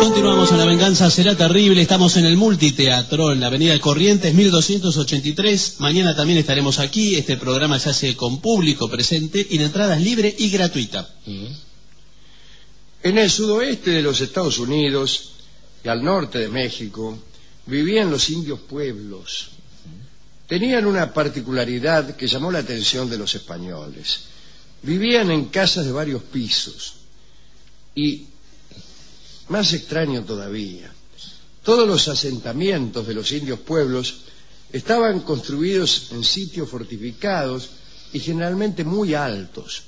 Continuamos en La Venganza Será Terrible. Estamos en el Multiteatro, en la avenida Corrientes 1283. Mañana también estaremos aquí. Este programa se hace con público presente y la entrada es libre y gratuita. En el sudoeste de los Estados Unidos y al norte de México vivían los indios pueblos. Tenían una particularidad que llamó la atención de los españoles. Vivían en casas de varios pisos y, más extraño todavía, todos los asentamientos de los indios pueblos estaban construidos en sitios fortificados y generalmente muy altos.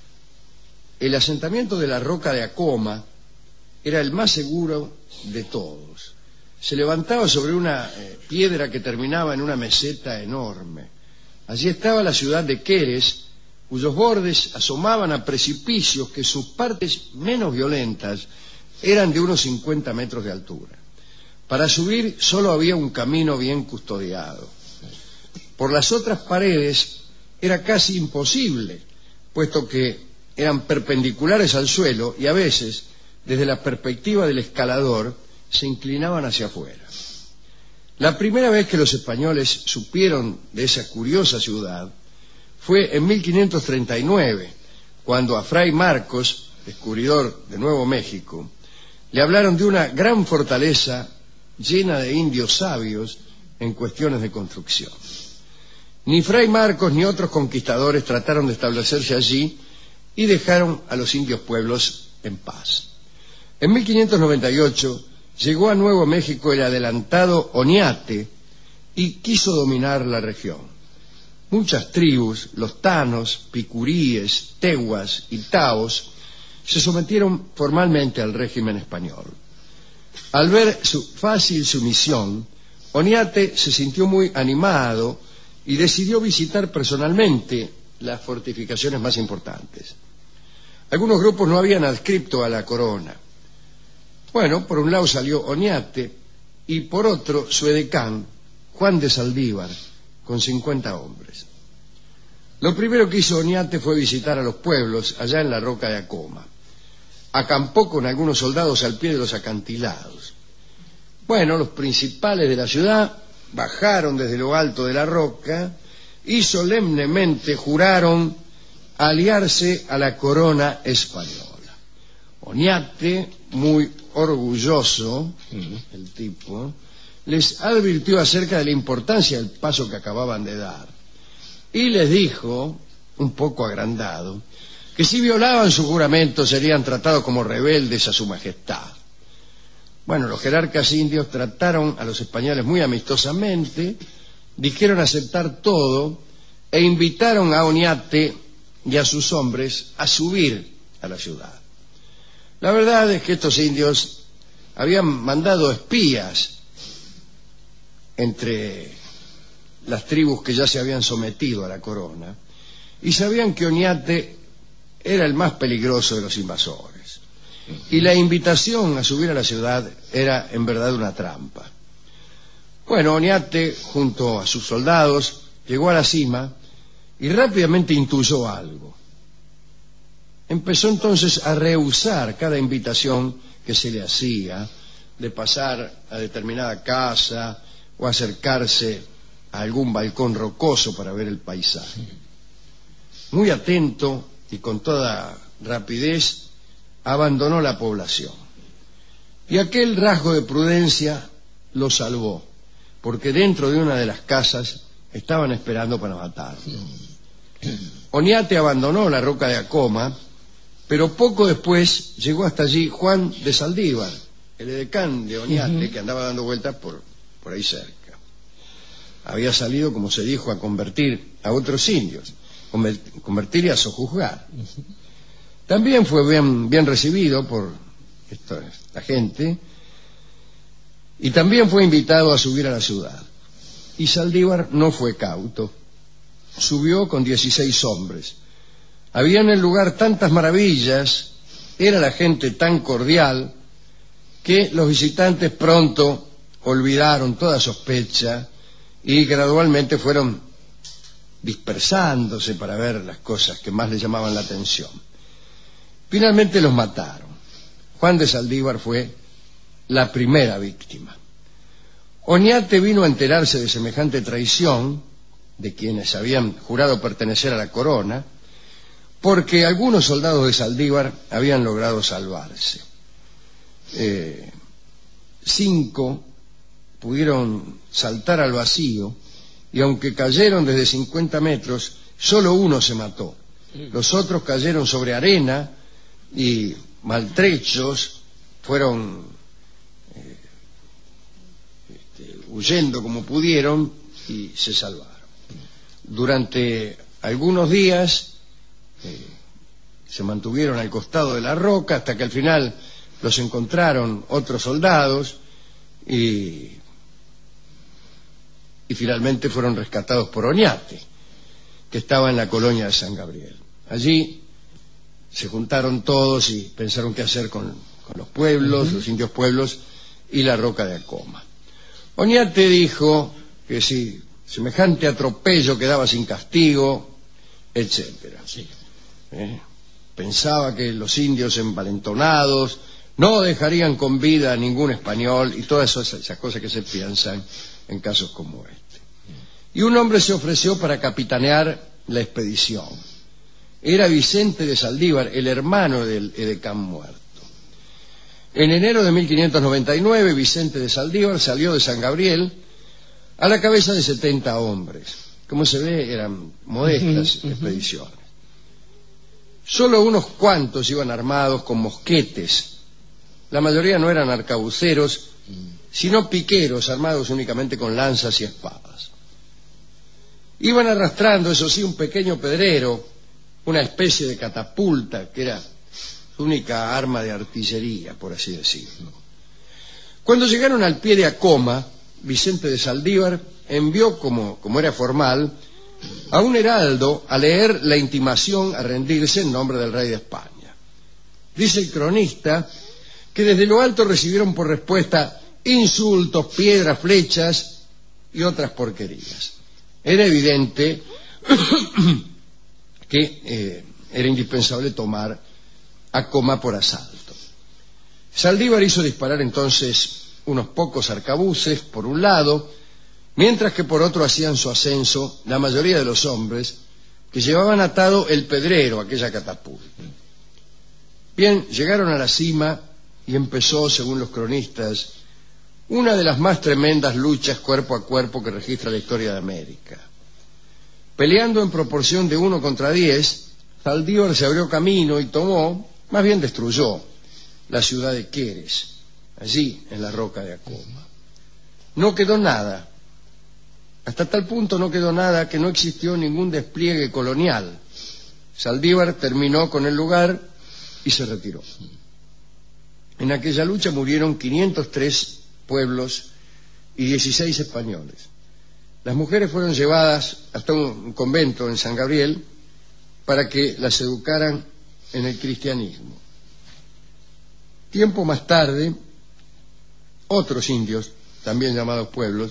El asentamiento de la Roca de Acoma era el más seguro de todos. Se levantaba sobre una piedra que terminaba en una meseta enorme. Allí estaba la ciudad de Queres, cuyos bordes asomaban a precipicios que sus partes menos violentas eran de unos 50 metros de altura. Para subir solo había un camino bien custodiado. Por las otras paredes era casi imposible, puesto que eran perpendiculares al suelo y a veces, desde la perspectiva del escalador, se inclinaban hacia afuera. La primera vez que los españoles supieron de esa curiosa ciudad fue en 1539, cuando a Fray Marcos, descubridor de Nuevo México, le hablaron de una gran fortaleza llena de indios sabios en cuestiones de construcción. Ni Fray Marcos ni otros conquistadores trataron de establecerse allí y dejaron a los indios pueblos en paz. En 1598 llegó a Nuevo México el adelantado Oñate y quiso dominar la región. Muchas tribus, los tanos, picuríes, tehuas y taos, se sometieron formalmente al régimen español. Al ver su fácil sumisión, Oñate se sintió muy animado y decidió visitar personalmente las fortificaciones más importantes. Algunos grupos no habían adscrito a la corona. Bueno, por un lado salió Oñate y por otro su edecán, Juan de Saldívar, con 50 hombres. Lo primero que hizo Oñate fue visitar a los pueblos allá en la Roca de Acoma. Acampó con algunos soldados al pie de los acantilados. Bueno, los principales de la ciudad bajaron desde lo alto de la roca y solemnemente juraron aliarse a la corona española. Oñate, muy orgulloso, el tipo, les advirtió acerca de la importancia del paso que acababan de dar y les dijo, un poco agrandado, que si violaban su juramento serían tratados como rebeldes a su majestad. Bueno, los jerarcas indios trataron a los españoles muy amistosamente, dijeron aceptar todo e invitaron a Oñate y a sus hombres a subir a la ciudad. La verdad es que estos indios habían mandado espías entre las tribus que ya se habían sometido a la corona y sabían que Oñate era el más peligroso de los invasores. Y la invitación a subir a la ciudad era en verdad una trampa. Bueno, Oñate, junto a sus soldados, llegó a la cima y rápidamente intuyó algo. Empezó entonces a rehusar cada invitación que se le hacía de pasar a determinada casa o acercarse a algún balcón rocoso para ver el paisaje. Muy atento y con toda rapidez abandonó la población. Y aquel rasgo de prudencia lo salvó, porque dentro de una de las casas estaban esperando para matarlo. Oñate abandonó la Roca de Acoma, pero poco después llegó hasta allí Juan de Saldívar, el edecán de Oñate, que andaba dando vueltas por ahí cerca. Había salido, como se dijo, a convertir a otros indios, convertir y a sojuzgar. También fue bien recibido por esta gente y también fue invitado a subir a la ciudad. Y Saldívar no fue cauto. Subió con 16 hombres. Había en el lugar tantas maravillas, era la gente tan cordial, que los visitantes pronto olvidaron toda sospecha y gradualmente fueron dispersándose para ver las cosas que más les llamaban la atención. Finalmente los mataron. Juan de Saldívar fue la primera víctima. Oñate vino a enterarse de semejante traición de quienes habían jurado pertenecer a la corona, porque algunos soldados de Saldívar habían logrado salvarse. 5 pudieron saltar al vacío y aunque cayeron desde 50 metros, solo uno se mató. Los otros cayeron sobre arena y maltrechos fueron huyendo como pudieron y se salvaron. Durante algunos días se mantuvieron al costado de la roca hasta que al final los encontraron otros soldados y finalmente fueron rescatados por Oñate, que estaba en la colonia de San Gabriel. Allí se juntaron todos y pensaron qué hacer con los pueblos, los indios pueblos y la roca de Acoma. Oñate dijo que si semejante atropello quedaba sin castigo, etcétera. Sí. Pensaba que los indios envalentonados no dejarían con vida a ningún español y todas esas cosas que se piensan en casos como este. Y un hombre se ofreció para capitanear la expedición. Era Vicente de Saldívar, el hermano del edecán muerto. En enero de 1599, Vicente de Saldívar salió de San Gabriel a la cabeza de 70 hombres. Como se ve, eran modestas expediciones. Solo unos cuantos iban armados con mosquetes. La mayoría no eran arcabuceros, sino piqueros armados únicamente con lanzas y espadas. Iban arrastrando, eso sí, un pequeño pedrero, una especie de catapulta, que era su única arma de artillería, por así decirlo. Cuando llegaron al pie de Acoma, Vicente de Saldívar envió, como era formal, a un heraldo a leer la intimación a rendirse en nombre del rey de España. Dice el cronista que desde lo alto recibieron por respuesta insultos, piedras, flechas y otras porquerías. Era evidente que era indispensable tomar Acoma por asalto. Saldívar hizo disparar entonces unos pocos arcabuces por un lado, mientras que por otro hacían su ascenso la mayoría de los hombres que llevaban atado el pedrero, aquella catapulta. Bien, llegaron a la cima y empezó, según los cronistas, una de las más tremendas luchas cuerpo a cuerpo que registra la historia de América. Peleando en proporción de 1 contra 10, Saldívar se abrió camino y tomó, más bien destruyó, la ciudad de Queres, allí en la roca de Acoma. No quedó nada. Hasta tal punto no quedó nada que no existió ningún despliegue colonial. Saldívar terminó con el lugar y se retiró. En aquella lucha murieron 503 pueblos y 16 españoles. Las mujeres fueron llevadas hasta un convento en San Gabriel para que las educaran en el cristianismo. Tiempo más tarde, otros indios, también llamados pueblos,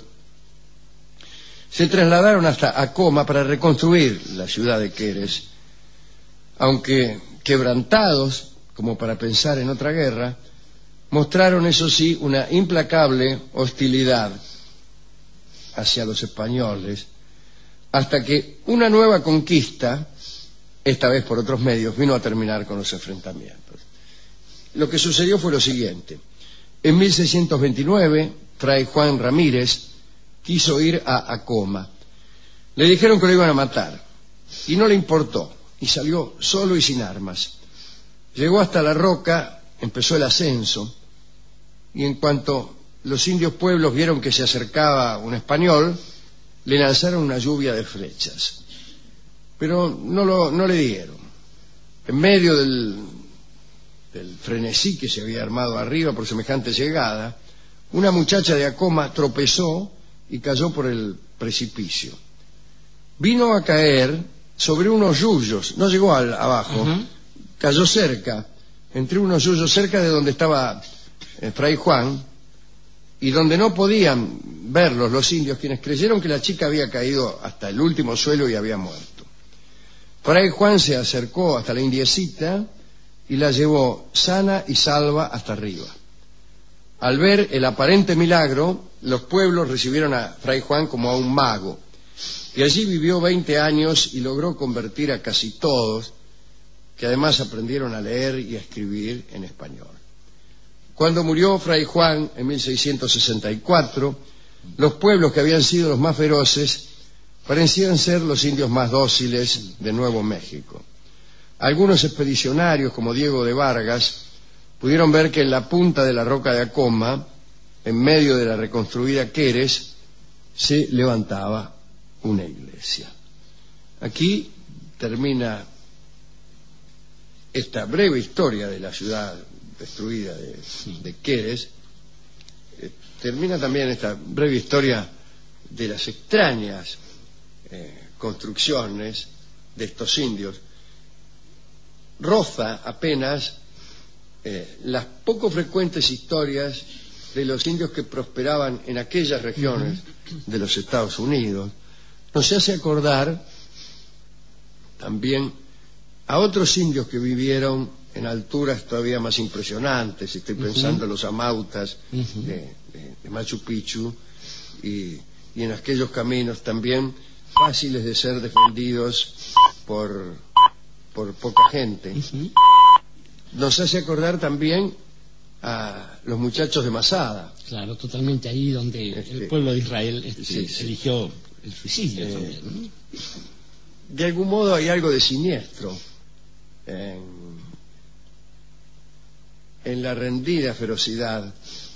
se trasladaron hasta Acoma para reconstruir la ciudad de Queres, aunque quebrantados, como para pensar en otra guerra, mostraron, eso sí, una implacable hostilidad hacia los españoles, hasta que una nueva conquista, esta vez por otros medios, vino a terminar con los enfrentamientos. Lo que sucedió fue lo siguiente. En 1629, Fray Juan Ramírez quiso ir a Acoma. Le dijeron que lo iban a matar, y no le importó, y salió solo y sin armas. Llegó hasta la roca, empezó el ascenso, y en cuanto los indios pueblos vieron que se acercaba un español, le lanzaron una lluvia de flechas. Pero no le dieron. En medio del frenesí que se había armado arriba por semejante llegada, una muchacha de Acoma tropezó y cayó por el precipicio. Vino a caer sobre unos yuyos, no llegó abajo, cayó cerca, entre unos yuyos, cerca de donde estaba Fray Juan, y donde no podían verlos los indios, quienes creyeron que la chica había caído hasta el último suelo y había muerto. Fray Juan se acercó hasta la indiecita y la llevó sana y salva hasta arriba. Al ver el aparente milagro, los pueblos recibieron a Fray Juan como a un mago, y allí vivió 20 años y logró convertir a casi todos, que además aprendieron a leer y a escribir en español. Cuando murió Fray Juan en 1664, los pueblos que habían sido los más feroces parecían ser los indios más dóciles de Nuevo México. Algunos expedicionarios, como Diego de Vargas, pudieron ver que en la punta de la roca de Acoma, en medio de la reconstruida Queres, se levantaba una iglesia. Aquí termina esta breve historia de la ciudad destruida de Queres. Termina también esta breve historia de las extrañas construcciones de estos indios. Roza apenas las poco frecuentes historias de los indios que prosperaban en aquellas regiones de los Estados Unidos. Nos hace acordar también a otros indios que vivieron en alturas todavía más impresionantes. Estoy pensando en los amautas de Machu Picchu y en aquellos caminos también fáciles de ser defendidos por poca gente. Nos hace acordar también a los muchachos de Masada. Claro, totalmente, ahí donde el pueblo de Israel eligió el suicidio también, ¿no? De algún modo hay algo de siniestro en la rendida ferocidad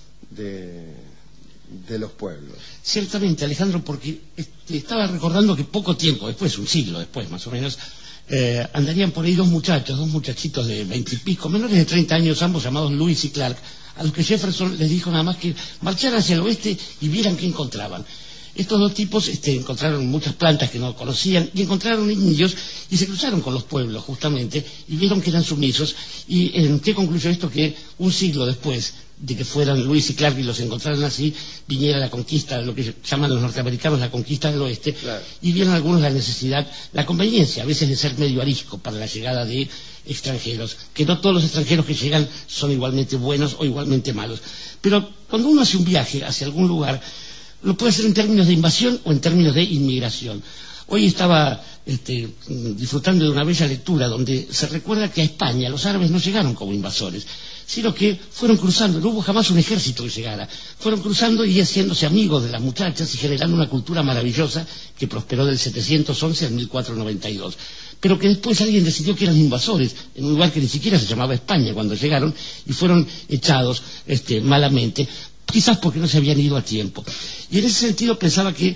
de los pueblos. Ciertamente, Alejandro, porque estaba recordando que poco tiempo después, un siglo después más o menos, andarían por ahí dos muchachitos de 20 y pico, menores de 30 años, ambos llamados Lewis y Clark, a los que Jefferson les dijo nada más que marcharan hacia el oeste y vieran qué encontraban. Estos dos tipos encontraron muchas plantas que no conocían y encontraron indios y se cruzaron con los pueblos justamente y vieron que eran sumisos. ¿Y en qué concluyó esto? Que un siglo después de que fueran Lewis y Clark y los encontraran así, viniera la conquista, lo que llaman los norteamericanos la conquista del oeste, claro. Y vieron algunos la necesidad, la conveniencia a veces de ser medio arisco para la llegada de extranjeros, que no todos los extranjeros que llegan son igualmente buenos o igualmente malos. Pero cuando uno hace un viaje hacia algún lugar, lo puede hacer en términos de invasión o en términos de inmigración. Hoy estaba disfrutando de una bella lectura donde se recuerda que a España los árabes no llegaron como invasores, sino que fueron cruzando, no hubo jamás un ejército que llegara, fueron cruzando y haciéndose amigos de las muchachas y generando una cultura maravillosa que prosperó del 711 al 1492. Pero que después alguien decidió que eran invasores en un lugar que ni siquiera se llamaba España cuando llegaron y fueron echados malamente, quizás porque no se habían ido a tiempo. Y en ese sentido pensaba que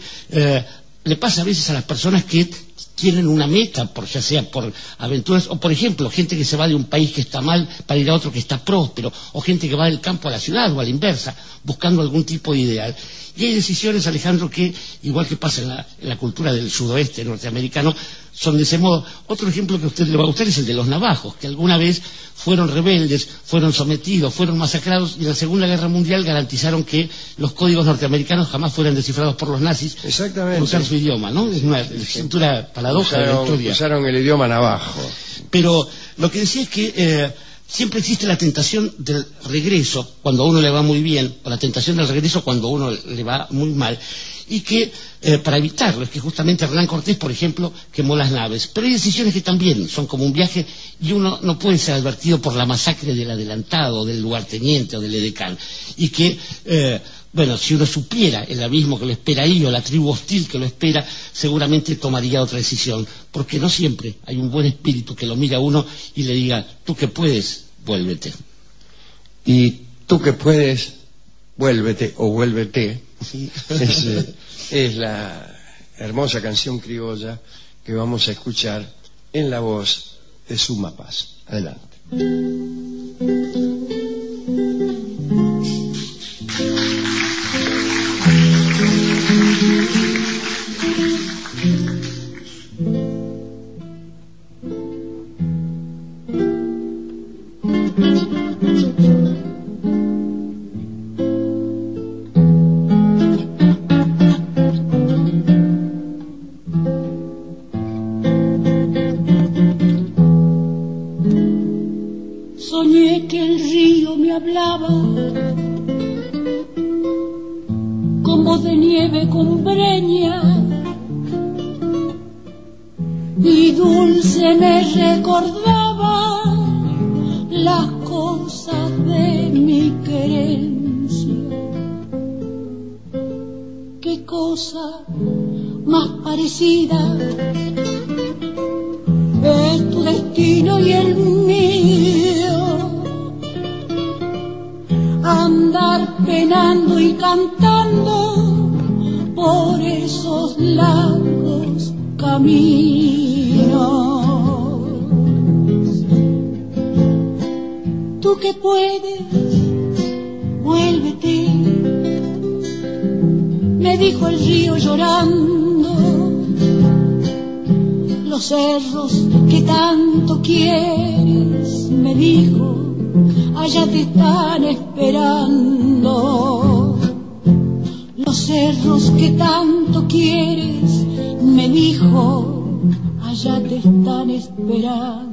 le pasa a veces a las personas que tienen una meta, ya sea por aventuras, o por ejemplo, gente que se va de un país que está mal para ir a otro que está próspero, o gente que va del campo a la ciudad o a la inversa, buscando algún tipo de ideal. Y hay decisiones, Alejandro, que, igual que pasa en la cultura del sudoeste norteamericano, son de ese modo. Otro ejemplo que a usted le va a gustar es el de los navajos, que alguna vez fueron rebeldes, fueron sometidos, fueron masacrados, y en la Segunda Guerra Mundial garantizaron que los códigos norteamericanos jamás fueran descifrados por los nazis. Exactamente. Por usar su idioma, ¿no? Es una cintura paradoja de la historia. Usaron el idioma navajo. Pero lo que decía es que siempre existe la tentación del regreso cuando a uno le va muy bien, o la tentación del regreso cuando a uno le va muy mal, y que para evitarlo es que justamente Hernán Cortés, por ejemplo, quemó las naves. Pero hay decisiones que también son como un viaje y uno no puede ser advertido por la masacre del adelantado, del lugarteniente o del edecán, y que si uno supiera el abismo que lo espera ahí o la tribu hostil que lo espera, seguramente tomaría otra decisión, porque no siempre hay un buen espíritu que lo mira a uno y le diga: tú que puedes, vuélvete. Y tú que puedes, vuélvete o vuélvete. Es la hermosa canción criolla que vamos a escuchar en la voz de Suma Paz. Adelante. Soñé que el río me hablaba como de nieve cumbreña, y dulce me recordaba las cosas de mi querencia. Qué cosa más parecida es tu destino y el mío, andar penando y cantando por esos largos caminos. Tú que puedes, vuélvete, me dijo el río llorando. Los cerros que tanto quieres, me dijo, allá te están esperando. Los cerros que tanto quieres, me dijo, allá te están esperando.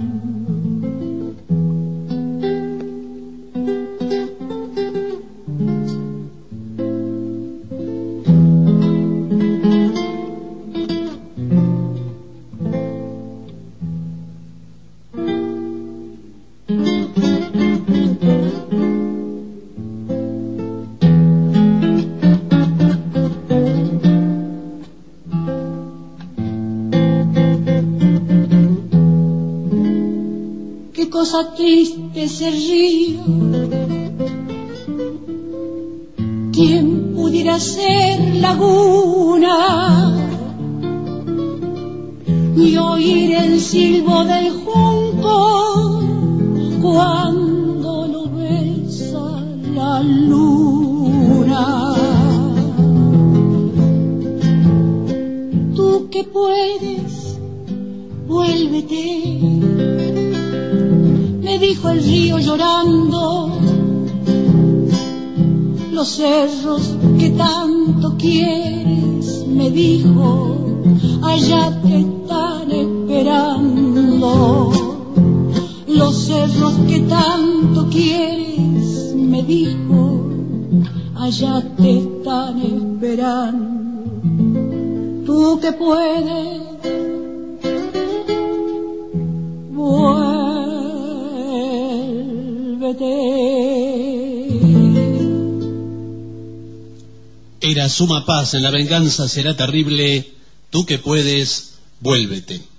Cosa triste ese río, ¿quién pudiera ser laguna y oír el silbo del junco cuando lo besa la luna? Tú que puedes, vuélvete, me dijo el río llorando. Los cerros que tanto quieres, me dijo, allá te están esperando. Los cerros que tanto quieres, me dijo, allá te están esperando. Tú que puedes, Era suma paz, en la venganza será terrible, tú que puedes, vuélvete.